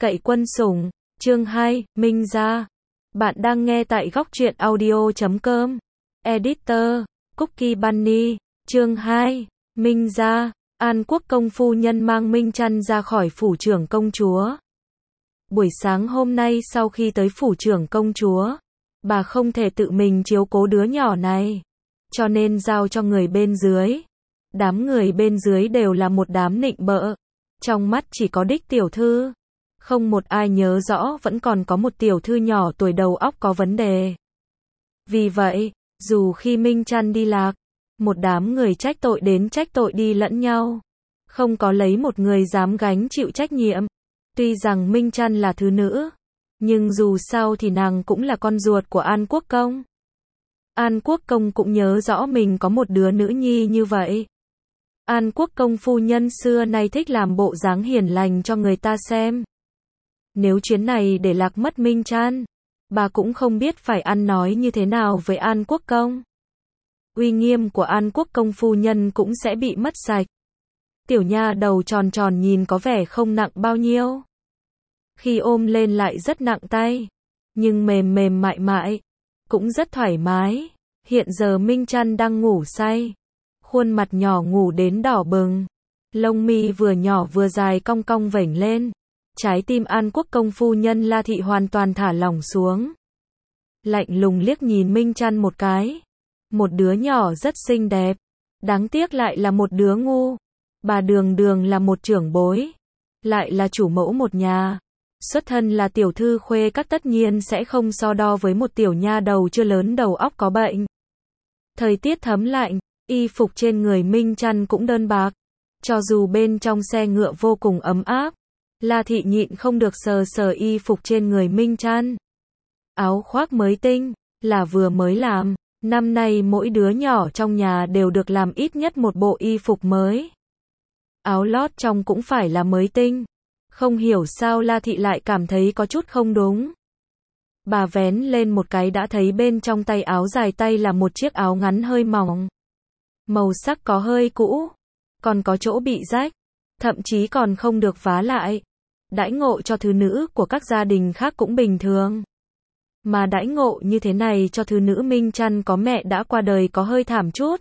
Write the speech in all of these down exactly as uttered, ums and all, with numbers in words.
Cậy quân sủng, chương hai, Minh Gia. Bạn đang nghe tại góc truyện audio chấm com. Editor, Cookie Bunny, chương hai, Minh Gia. An Quốc công phu nhân mang Minh Trăn ra khỏi phủ trưởng công chúa. Buổi sáng hôm nay sau khi tới phủ trưởng công chúa, bà không thể tự mình chiếu cố đứa nhỏ này, cho nên giao cho người bên dưới. Đám người bên dưới đều là một đám nịnh bợ, trong mắt chỉ có đích tiểu thư. Không một ai nhớ rõ vẫn còn có một tiểu thư nhỏ tuổi đầu óc có vấn đề. Vì vậy, dù khi Minh Trăn đi lạc, một đám người trách tội đến trách tội đi lẫn nhau. Không có lấy một người dám gánh chịu trách nhiệm. Tuy rằng Minh Trăn là thứ nữ, nhưng dù sao thì nàng cũng là con ruột của An Quốc công. An Quốc công cũng nhớ rõ mình có một đứa nữ nhi như vậy. An Quốc công phu nhân xưa nay thích làm bộ dáng hiền lành cho người ta xem. Nếu chuyến này để lạc mất Minh Trăn, bà cũng không biết phải ăn nói như thế nào với An Quốc công. Uy nghiêm của An Quốc công phu nhân cũng sẽ bị mất sạch. Tiểu nha đầu tròn tròn nhìn có vẻ không nặng bao nhiêu. Khi ôm lên lại rất nặng tay, nhưng mềm mềm mại mại, cũng rất thoải mái. Hiện giờ Minh Trăn đang ngủ say, khuôn mặt nhỏ ngủ đến đỏ bừng, lông mi vừa nhỏ vừa dài cong cong vểnh lên. Trái tim An Quốc công phu nhân La Thị hoàn toàn thả lỏng xuống. Lạnh lùng liếc nhìn Minh Trăn một cái. Một đứa nhỏ rất xinh đẹp, đáng tiếc lại là một đứa ngu. Bà Đường Đường là một trưởng bối, lại là chủ mẫu một nhà, xuất thân là tiểu thư khuê các, tất nhiên sẽ không so đo với một tiểu nha đầu chưa lớn đầu óc có bệnh. Thời tiết thấm lạnh, y phục trên người Minh Trăn cũng đơn bạc, cho dù bên trong xe ngựa vô cùng ấm áp. La Thị nhịn không được sờ sờ y phục trên người Minh Trăn. Áo khoác mới tinh, là vừa mới làm. Năm nay mỗi đứa nhỏ trong nhà đều được làm ít nhất một bộ y phục mới. Áo lót trong cũng phải là mới tinh. Không hiểu sao La Thị lại cảm thấy có chút không đúng. Bà vén lên một cái đã thấy bên trong tay áo dài tay là một chiếc áo ngắn hơi mỏng. Màu sắc có hơi cũ, còn có chỗ bị rách, thậm chí còn không được vá lại. Đãi ngộ cho thứ nữ của các gia đình khác cũng bình thường. Mà đãi ngộ như thế này cho thứ nữ Minh Trăn có mẹ đã qua đời có hơi thảm chút.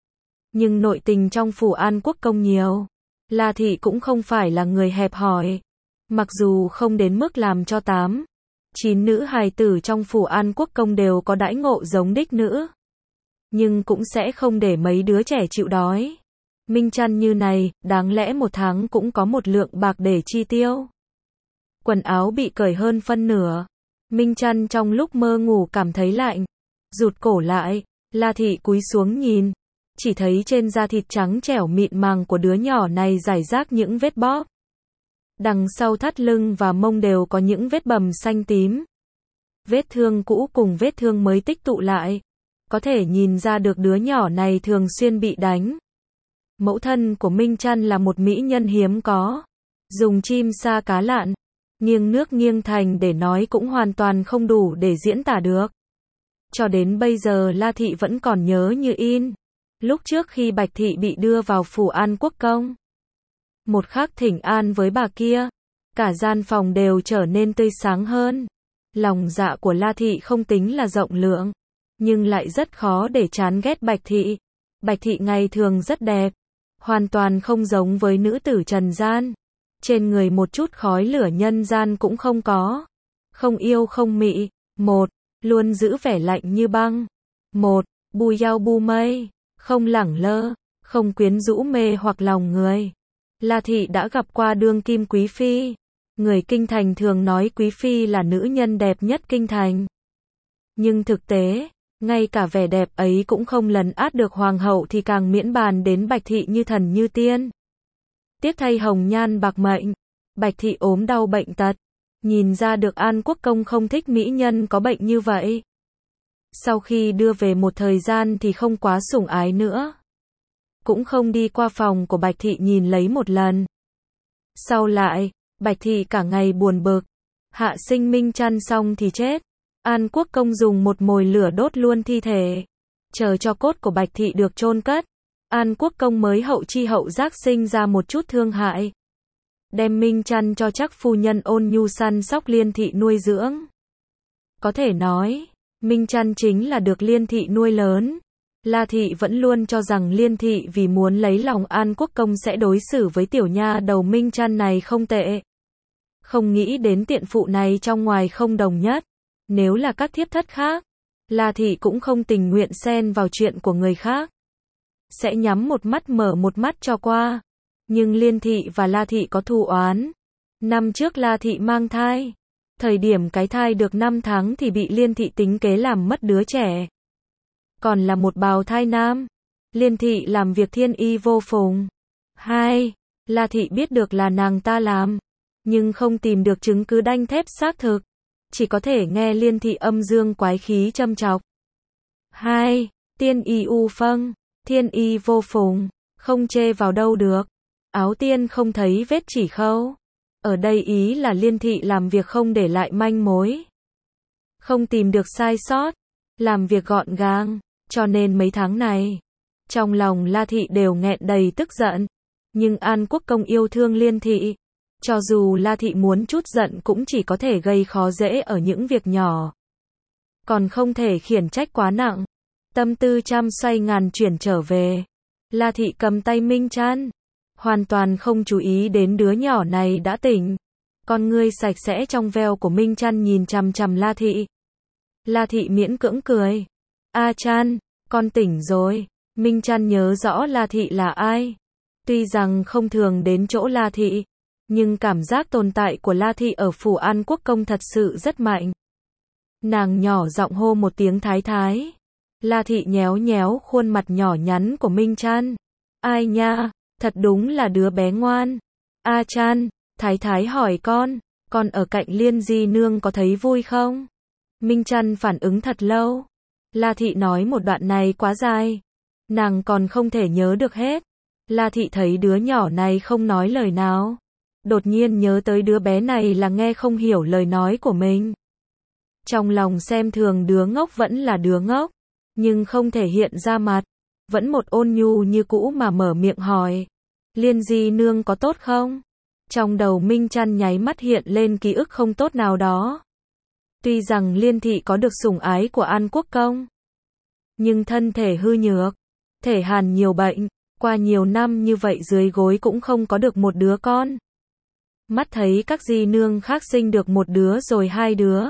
Nhưng nội tình trong phủ An Quốc công nhiều. La Thị cũng không phải là người hẹp hòi. Mặc dù không đến mức làm cho tám, chín nữ hài tử trong phủ An Quốc công đều có đãi ngộ giống đích nữ, nhưng cũng sẽ không để mấy đứa trẻ chịu đói. Minh Trăn như này, đáng lẽ một tháng cũng có một lượng bạc để chi tiêu. Quần áo bị cởi hơn phân nửa. Minh Trăn trong lúc mơ ngủ cảm thấy lạnh, rụt cổ lại. La Thị cúi xuống nhìn, chỉ thấy trên da thịt trắng trẻo mịn màng của đứa nhỏ này rải rác những vết bóp. Đằng sau thắt lưng và mông đều có những vết bầm xanh tím. Vết thương cũ cùng vết thương mới tích tụ lại, có thể nhìn ra được đứa nhỏ này thường xuyên bị đánh. Mẫu thân của Minh Trăn là một mỹ nhân hiếm có, dùng chim sa cá lặn, nghiêng nước nghiêng thành để nói cũng hoàn toàn không đủ để diễn tả được. Cho đến bây giờ La Thị vẫn còn nhớ như in. Lúc trước khi Bạch Thị bị đưa vào phủ An Quốc công, một khắc thỉnh an với bà kia, cả gian phòng đều trở nên tươi sáng hơn. Lòng dạ của La Thị không tính là rộng lượng, nhưng lại rất khó để chán ghét Bạch Thị. Bạch Thị ngày thường rất đẹp, hoàn toàn không giống với nữ tử trần gian. Trên người một chút khói lửa nhân gian cũng không có. Không yêu không mị. Một, luôn giữ vẻ lạnh như băng. Một, bùi yao bu mây. Không lẳng lơ, không quyến rũ mê hoặc lòng người. La Thị đã gặp qua đương kim quý phi. Người kinh thành thường nói quý phi là nữ nhân đẹp nhất kinh thành. Nhưng thực tế, ngay cả vẻ đẹp ấy cũng không lấn át được hoàng hậu thì càng miễn bàn đến Bạch Thị như thần như tiên. Tiếc thay hồng nhan bạc mệnh, Bạch Thị ốm đau bệnh tật, nhìn ra được An Quốc công không thích mỹ nhân có bệnh như vậy. Sau khi đưa về một thời gian thì không quá sủng ái nữa, cũng không đi qua phòng của Bạch Thị nhìn lấy một lần. Sau lại, Bạch Thị cả ngày buồn bực, hạ sinh Minh Trăn xong thì chết. An Quốc công dùng một mồi lửa đốt luôn thi thể, chờ cho cốt của Bạch Thị được chôn cất. An Quốc công mới hậu chi hậu giác sinh ra một chút thương hại. đem Minh Chăn cho chắc phu nhân ôn nhu săn sóc Liên Thị nuôi dưỡng. Có thể nói, Minh Chăn chính là được Liên Thị nuôi lớn. La Thị vẫn luôn cho rằng Liên Thị vì muốn lấy lòng An Quốc Công sẽ đối xử với tiểu nha đầu Minh Chăn này không tệ. Không nghĩ đến tiện phụ này trong ngoài không đồng nhất. Nếu là các thiếp thất khác, La Thị cũng không tình nguyện xen vào chuyện của người khác. Sẽ nhắm một mắt mở một mắt cho qua. Nhưng Liên Thị và La Thị có thù oán. Năm trước La Thị mang thai. Thời điểm cái thai được năm tháng thì bị Liên Thị tính kế làm mất đứa trẻ. Còn là một bào thai nam. Liên Thị làm việc thiên y vô phùng. Hai, La Thị biết được là nàng ta làm. Nhưng không tìm được chứng cứ đanh thép xác thực. Chỉ có thể nghe Liên Thị âm dương quái khí châm chọc. Hai, tiên y u phâng. Thiên y vô phùng. Không chê vào đâu được. Áo tiên không thấy vết chỉ khâu. Ở đây ý là Liên Thị làm việc không để lại manh mối. Không tìm được sai sót. Làm việc gọn gàng. Cho nên mấy tháng này, trong lòng La Thị đều nghẹn đầy tức giận. Nhưng An Quốc Công yêu thương Liên Thị. Cho dù La Thị muốn chút giận cũng chỉ có thể gây khó dễ ở những việc nhỏ. Còn không thể khiển trách quá nặng. Tâm tư trăm xoay ngàn chuyển trở về. La Thị cầm tay Minh Chăn. Hoàn toàn không chú ý đến đứa nhỏ này đã tỉnh. Con ngươi sạch sẽ trong veo của Minh Chăn nhìn chằm chằm La Thị. La Thị miễn cưỡng cười. A Chăn, con tỉnh rồi. Minh Chăn nhớ rõ La Thị là ai. Tuy rằng không thường đến chỗ La Thị, nhưng cảm giác tồn tại của La Thị ở phủ An Quốc Công thật sự rất mạnh. Nàng nhỏ giọng hô một tiếng thái thái. La Thị nhéo nhéo khuôn mặt nhỏ nhắn của Minh Chăn. Ai nha, thật đúng là đứa bé ngoan. A Chăn, thái thái hỏi con, con ở cạnh Liên Di Nương có thấy vui không? Minh Chăn phản ứng thật lâu. La Thị nói một đoạn này quá dài. Nàng còn không thể nhớ được hết. La Thị thấy đứa nhỏ này không nói lời nào. Đột nhiên nhớ tới đứa bé này là nghe không hiểu lời nói của mình. Trong lòng xem thường đứa ngốc vẫn là đứa ngốc. Nhưng không thể hiện ra mặt. Vẫn một ôn nhu như cũ mà mở miệng hỏi. Liên Di Nương có tốt không? Trong đầu Minh Chăn nháy mắt hiện lên ký ức không tốt nào đó. Tuy rằng Liên Thị có được sủng ái của An Quốc Công, nhưng thân thể hư nhược, thể hàn nhiều bệnh, qua nhiều năm như vậy dưới gối cũng không có được một đứa con. Mắt thấy các di nương khác sinh được một đứa rồi hai đứa.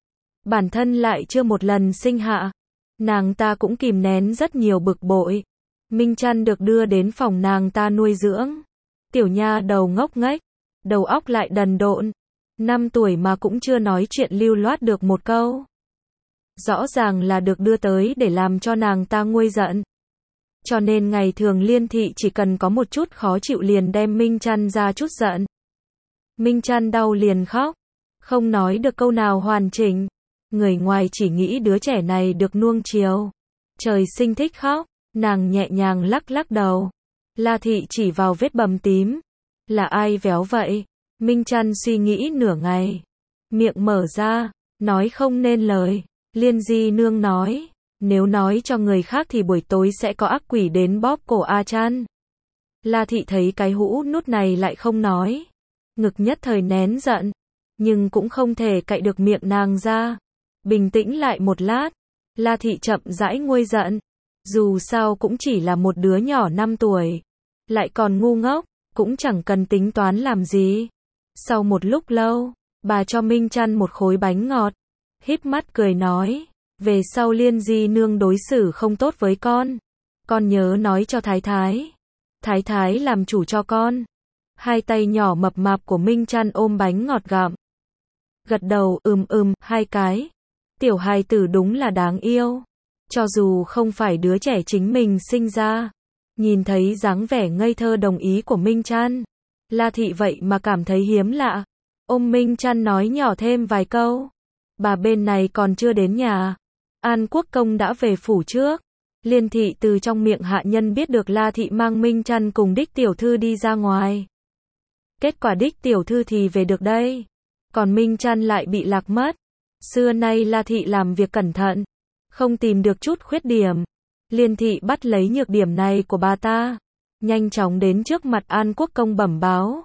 Bản thân lại chưa một lần sinh hạ. Nàng ta cũng kìm nén rất nhiều bực bội. Minh Chăn được đưa đến phòng nàng ta nuôi dưỡng. Tiểu nha đầu ngốc nghếch, đầu óc lại đần độn. Năm tuổi mà cũng chưa nói chuyện lưu loát được một câu. Rõ ràng là được đưa tới để làm cho nàng ta nguôi giận. Cho nên ngày thường Liên Thị chỉ cần có một chút khó chịu liền đem Minh Chăn ra chút giận. Minh Chăn đau liền khóc. Không nói được câu nào hoàn chỉnh. Người ngoài chỉ nghĩ đứa trẻ này được nuông chiều. Trời sinh thích khóc. Nàng nhẹ nhàng lắc lắc đầu. La Thị chỉ vào vết bầm tím. Là ai véo vậy? Minh Chăn suy nghĩ nửa ngày. Miệng mở ra. Nói không nên lời. Liên Di Nương nói. Nếu nói cho người khác thì buổi tối sẽ có ác quỷ đến bóp cổ A Chăn. La Thị thấy cái hũ nút này lại không nói. Ngực nhất thời nén giận. Nhưng cũng không thể cạy được miệng nàng ra. Bình tĩnh lại một lát. La Thị chậm rãi nguôi giận. Dù sao cũng chỉ là một đứa nhỏ năm tuổi. Lại còn ngu ngốc. Cũng chẳng cần tính toán làm gì. Sau một lúc lâu, bà cho Minh Chăn một khối bánh ngọt. Híp mắt cười nói. Về sau Liên Di Nương đối xử không tốt với con. Con nhớ nói cho Thái Thái. Thái Thái làm chủ cho con. Hai tay nhỏ mập mạp của Minh Chăn ôm bánh ngọt gặm. Gật đầu ừm ừm hai cái. Tiểu hài tử đúng là đáng yêu. Cho dù không phải đứa trẻ chính mình sinh ra. Nhìn thấy dáng vẻ ngây thơ đồng ý của Minh Chăn. La Thị vậy mà cảm thấy hiếm lạ. Ôm Minh Chăn nói nhỏ thêm vài câu. Bà bên này còn chưa đến nhà. An Quốc Công đã về phủ trước. Liên Thị từ trong miệng hạ nhân biết được La Thị mang Minh Chăn cùng Đích Tiểu Thư đi ra ngoài. Kết quả Đích Tiểu Thư thì về được đây. Còn Minh Chăn lại bị lạc mất. Xưa nay La Thị làm việc cẩn thận. Không tìm được chút khuyết điểm. Liên Thị bắt lấy nhược điểm này của bà ta. Nhanh chóng đến trước mặt An Quốc Công bẩm báo.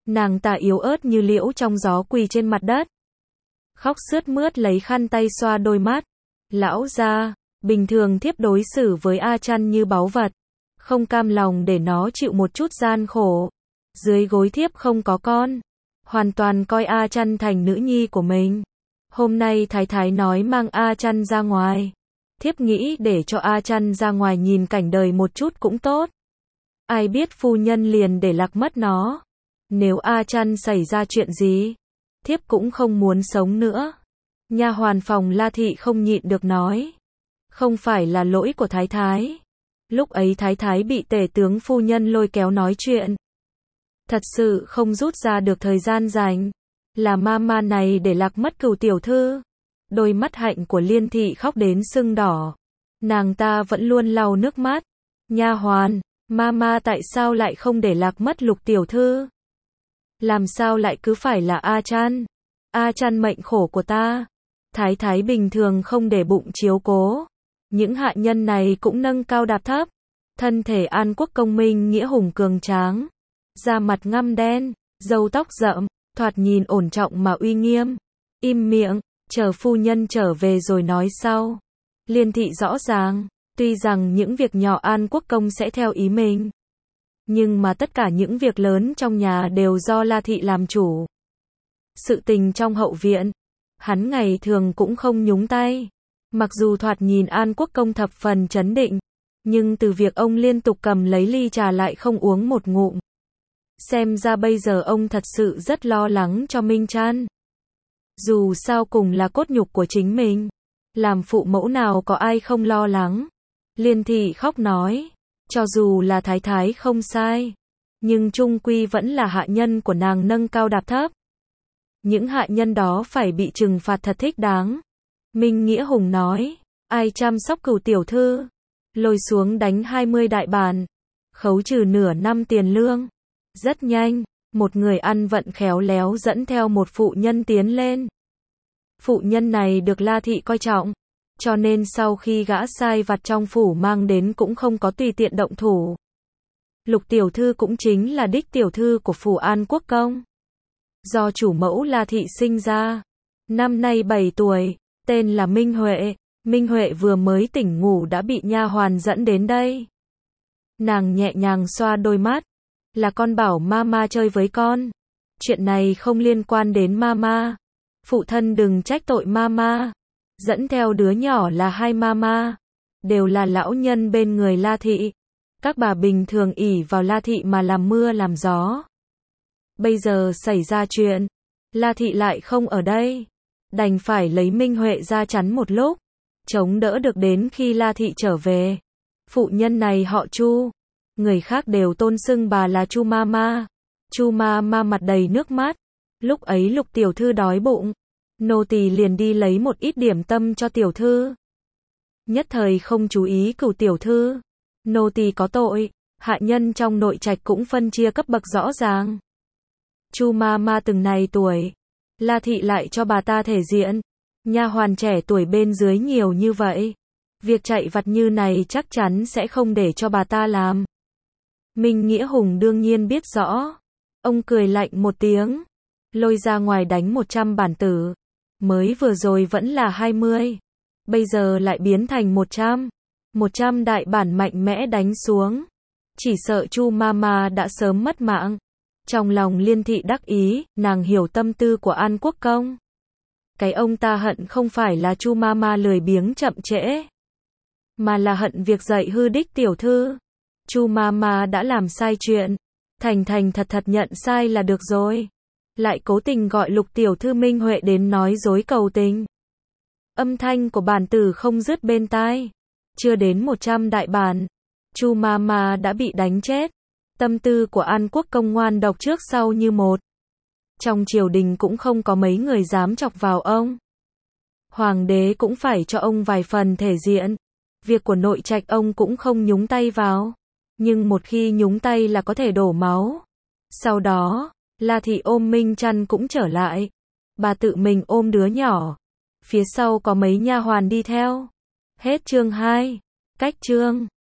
Nàng ta yếu ớt như liễu trong gió quỳ trên mặt đất. Khóc sướt mướt lấy khăn tay xoa đôi mắt. Lão gia, bình thường thiếp đối xử với A Chăn như báu vật. Không cam lòng để nó chịu một chút gian khổ. Dưới gối thiếp không có con. Hoàn toàn coi A Chăn thành nữ nhi của mình. Hôm nay thái thái nói mang A Chăn ra ngoài. Thiếp nghĩ để cho A Chăn ra ngoài nhìn cảnh đời một chút cũng tốt. Ai biết phu nhân liền để lạc mất nó. Nếu A Chăn xảy ra chuyện gì, thiếp cũng không muốn sống nữa. Nha hoàn phòng La thị không nhịn được nói. Không phải là lỗi của thái thái. Lúc ấy thái thái bị tể tướng phu nhân lôi kéo nói chuyện. Thật sự không rút ra được thời gian dành. Là ma ma này để lạc mất Cửu tiểu thư. Đôi mắt hạnh của Liên thị khóc đến sưng đỏ. Nàng ta vẫn luôn lau nước mắt. Nha hoàn, ma ma tại sao lại không để lạc mất Lục tiểu thư? Làm sao lại cứ phải là A Chăn? A Chăn mệnh khổ của ta. Thái thái bình thường không để bụng chiếu cố. Những hạ nhân này cũng nâng cao đạp thấp. Thân thể An Quốc công minh nghĩa hùng cường tráng. Da mặt ngăm đen, râu tóc rậm, thoạt nhìn ổn trọng mà uy nghiêm. Im miệng, chờ phu nhân trở về rồi nói sau. Liên thị rõ ràng, tuy rằng những việc nhỏ An Quốc công sẽ theo ý mình. Nhưng mà tất cả những việc lớn trong nhà đều do La thị làm chủ. Sự tình trong hậu viện, hắn ngày thường cũng không nhúng tay. Mặc dù thoạt nhìn An Quốc công thập phần trấn định, nhưng từ việc ông liên tục cầm lấy ly trà lại không uống một ngụm. Xem ra bây giờ ông thật sự rất lo lắng cho Minh Trăn. Dù sao cùng là cốt nhục của chính mình. Làm phụ mẫu nào có ai không lo lắng. Liên thị khóc nói. Cho dù là thái thái không sai. Nhưng chung quy vẫn là hạ nhân của nàng nâng cao đạp thấp. Những hạ nhân đó phải bị trừng phạt thật thích đáng. Minh Nghĩa Hùng nói. Ai chăm sóc Cửu tiểu thư? Lôi xuống đánh hai mươi đại bản. Khấu trừ nửa năm tiền lương. Rất nhanh, một người ăn vận khéo léo dẫn theo một phụ nhân tiến lên. Phụ nhân này được La thị coi trọng, cho nên sau khi gã sai vặt trong phủ mang đến cũng không có tùy tiện động thủ. Lục tiểu thư cũng chính là đích tiểu thư của phủ An Quốc công. Do chủ mẫu La thị sinh ra, năm nay bảy tuổi, tên là Minh Huệ. Minh Huệ vừa mới tỉnh ngủ đã bị nha hoàn dẫn đến đây. Nàng nhẹ nhàng xoa đôi mắt. Là con bảo mama chơi với con. Chuyện này không liên quan đến mama. Phụ thân đừng trách tội mama. Dẫn theo đứa nhỏ là hai mama. Đều là lão nhân bên người La thị. Các bà bình thường ỷ vào La thị mà làm mưa làm gió. Bây giờ xảy ra chuyện. La thị lại không ở đây. Đành phải lấy Minh Huệ ra chắn một lúc. Chống đỡ được đến khi La thị trở về. Phụ nhân này họ Chu. Người khác đều tôn xưng bà là Chu Mama. Chu Mama mặt đầy nước mắt. Lúc ấy Lục tiểu thư đói bụng. Nô tỳ liền đi lấy một ít điểm tâm cho tiểu thư. Nhất thời không chú ý Cửu tiểu thư. Nô tỳ có tội. Hạ nhân trong nội trạch cũng phân chia cấp bậc rõ ràng. Chu Mama từng này tuổi. La thị lại cho bà ta thể diện. Nha hoàn trẻ tuổi bên dưới nhiều như vậy. Việc chạy vặt như này chắc chắn sẽ không để cho bà ta làm. Minh Nghĩa Hùng đương nhiên biết rõ. Ông cười lạnh một tiếng. Lôi ra ngoài đánh một trăm bản tử. Mới vừa rồi vẫn là hai mươi. Bây giờ lại biến thành một trăm. một trăm đại bản mạnh mẽ đánh xuống. Chỉ sợ Chu Mama đã sớm mất mạng. Trong lòng Liên thị đắc ý, nàng hiểu tâm tư của An Quốc công. Cái ông ta hận không phải là Chu Mama lười biếng chậm trễ. Mà là hận việc dạy hư đích tiểu thư. Chu Mama đã làm sai chuyện, thành thành thật thật nhận sai là được rồi. Lại cố tình gọi Lục tiểu thư Minh Huệ đến nói dối cầu tình. Âm thanh của bản tử không dứt bên tai. Chưa đến một trăm đại bản, Chu Mama đã bị đánh chết. Tâm tư của An Quốc công ngoan độc trước sau như một. Trong triều đình cũng không có mấy người dám chọc vào ông. Hoàng đế cũng phải cho ông vài phần thể diện. Việc của nội trạch ông cũng không nhúng tay vào. Nhưng một khi nhúng tay là có thể đổ máu. Sau đó, La thị ôm Minh Trăn cũng trở lại. Bà tự mình ôm đứa nhỏ. Phía sau có mấy nha hoàn đi theo. Hết chương hai. Cách chương